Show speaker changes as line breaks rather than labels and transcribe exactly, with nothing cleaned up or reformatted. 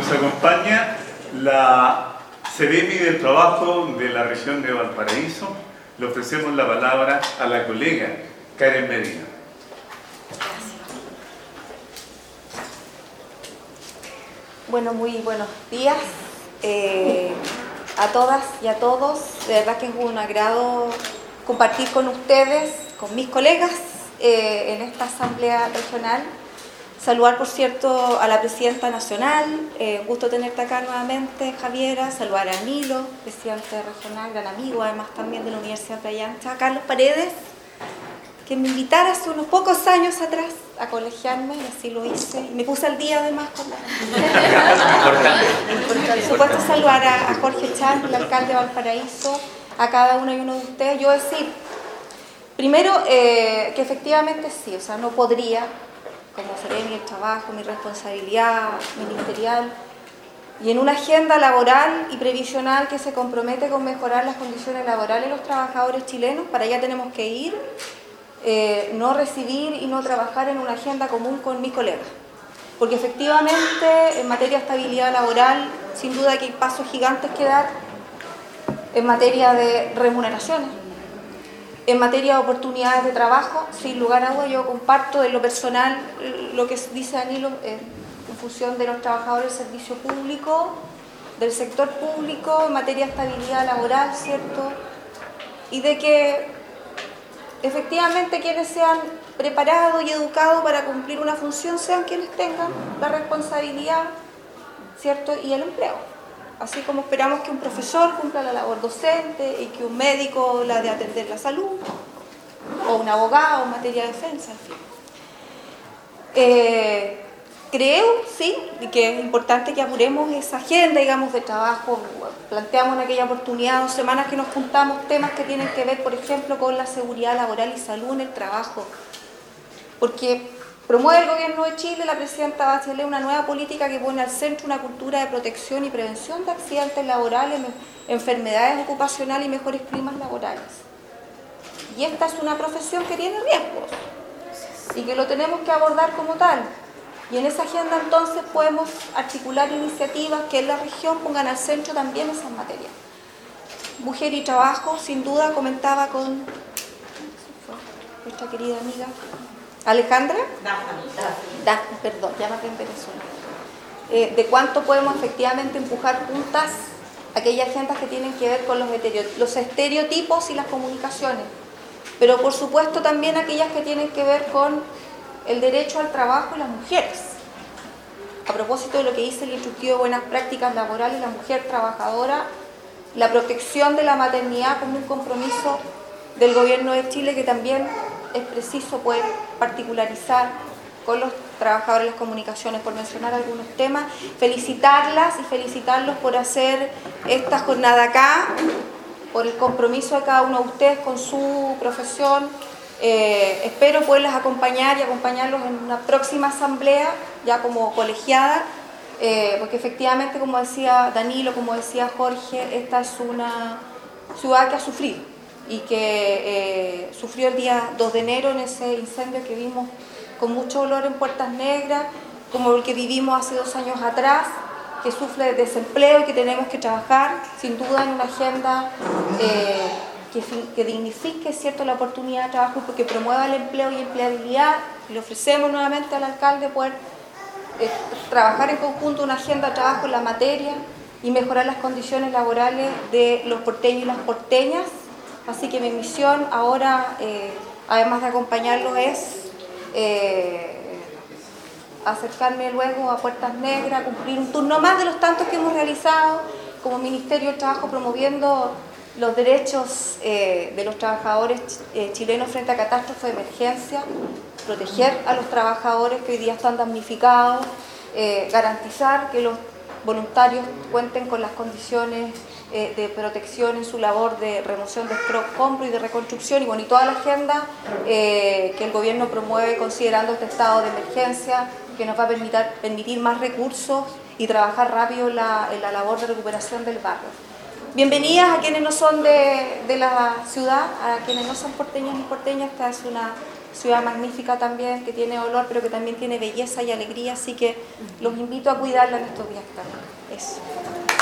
Nos acompaña la Seremi del Trabajo de la región de Valparaíso. Le ofrecemos la palabra a la colega Karen Medina.
Bueno, muy buenos días eh, a todas y a todos. De verdad que es un agrado compartir con ustedes, con mis colegas eh, en esta asamblea regional. Saludar, por cierto, a la presidenta nacional, eh, un gusto tenerte acá nuevamente, Javiera. Saludar a Danilo, presidente regional, gran amigo, además también de la Universidad de Playa Ancha. A Carlos Paredes, que me invitara hace unos pocos años atrás a colegiarme, y así lo hice. Y me puse al día además con la... Por supuesto, saludar a, a Jorge Chan, el alcalde de Valparaíso, a cada uno y uno de ustedes. Yo decir, primero, eh, que efectivamente sí, o sea, no podría, como seremi el trabajo, mi responsabilidad ministerial, y en una agenda laboral y previsional que se compromete con mejorar las condiciones laborales de los trabajadores chilenos, para allá tenemos que ir, eh, no recibir y no trabajar en una agenda común con mis colegas. Porque efectivamente, en materia de estabilidad laboral, sin duda que hay pasos gigantes que dar en materia de remuneraciones. En materia de oportunidades de trabajo, sin lugar a dudas, yo comparto de lo personal lo que dice Danilo eh, en función de los trabajadores del servicio público, del sector público, en materia de estabilidad laboral, ¿cierto? Y de que efectivamente quienes sean preparados y educados para cumplir una función sean quienes tengan la responsabilidad, ¿cierto? Y el empleo. Así como esperamos que un profesor cumpla la labor docente y que un médico la de atender la salud, o un abogado en materia de defensa, en fin. Eh, creo, sí, que es importante que apuremos esa agenda, digamos, de trabajo. Planteamos en aquella oportunidad, dos semanas que nos juntamos, temas que tienen que ver, por ejemplo, con la seguridad laboral y salud en el trabajo. Porque promueve el Gobierno de Chile, la presidenta Bachelet, una nueva política que pone al centro una cultura de protección y prevención de accidentes laborales, enfermedades ocupacionales y mejores climas laborales. Y esta es una profesión que tiene riesgos y que lo tenemos que abordar como tal. Y en esa agenda entonces podemos articular iniciativas que en la región pongan al centro también esas materias. Mujer y trabajo, sin duda, comentaba con nuestra querida amiga Alejandra, Dafne, perdón, ya me en Venezuela, eh, de cuánto podemos efectivamente empujar juntas aquellas agendas que tienen que ver con los, los estereotipos y las comunicaciones, pero por supuesto también aquellas que tienen que ver con el derecho al trabajo de las mujeres. A propósito de lo que dice el instructivo de buenas prácticas laborales, la mujer trabajadora, la protección de la maternidad como un compromiso del Gobierno de Chile que también es preciso poder particularizar con los trabajadores de las comunicaciones, por mencionar algunos temas. Felicitarlas y felicitarlos por hacer esta jornada acá, por el compromiso de cada uno de ustedes con su profesión. Eh, espero poderlas acompañar y acompañarlos en una próxima asamblea, ya como colegiada, eh, porque efectivamente, como decía Danilo, como decía Jorge, esta es una ciudad que ha sufrido y que eh, sufrió el día dos de enero en ese incendio que vimos con mucho dolor en Puertas Negras, como el que vivimos hace dos años atrás, que sufre de desempleo y que tenemos que trabajar sin duda en una agenda eh, que, que dignifique, ¿cierto?, la oportunidad de trabajo y que promueva el empleo y empleabilidad. Le ofrecemos nuevamente al alcalde poder eh, trabajar en conjunto una agenda de trabajo en la materia y mejorar las condiciones laborales de los porteños y las porteñas. Así que mi misión ahora, eh, además de acompañarlos, es eh, acercarme luego a Puertas Negras, cumplir un turno más de los tantos que hemos realizado como Ministerio del Trabajo, promoviendo los derechos eh, de los trabajadores eh, chilenos frente a catástrofes de emergencia, proteger a los trabajadores que hoy día están damnificados, eh, garantizar que los voluntarios cuenten con las condiciones eh, de protección en su labor de remoción de escombros y de reconstrucción, y bueno, y toda la agenda eh, que el gobierno promueve considerando este estado de emergencia, que nos va a permitir, permitir más recursos y trabajar rápido en la, en la labor de recuperación del barrio. Bienvenidas a quienes no son de, de la ciudad, a quienes no son porteños ni porteñas. Esta es una ciudad magnífica también, que tiene olor, pero que también tiene belleza y alegría, así que los invito a cuidarla en estos días también. Eso.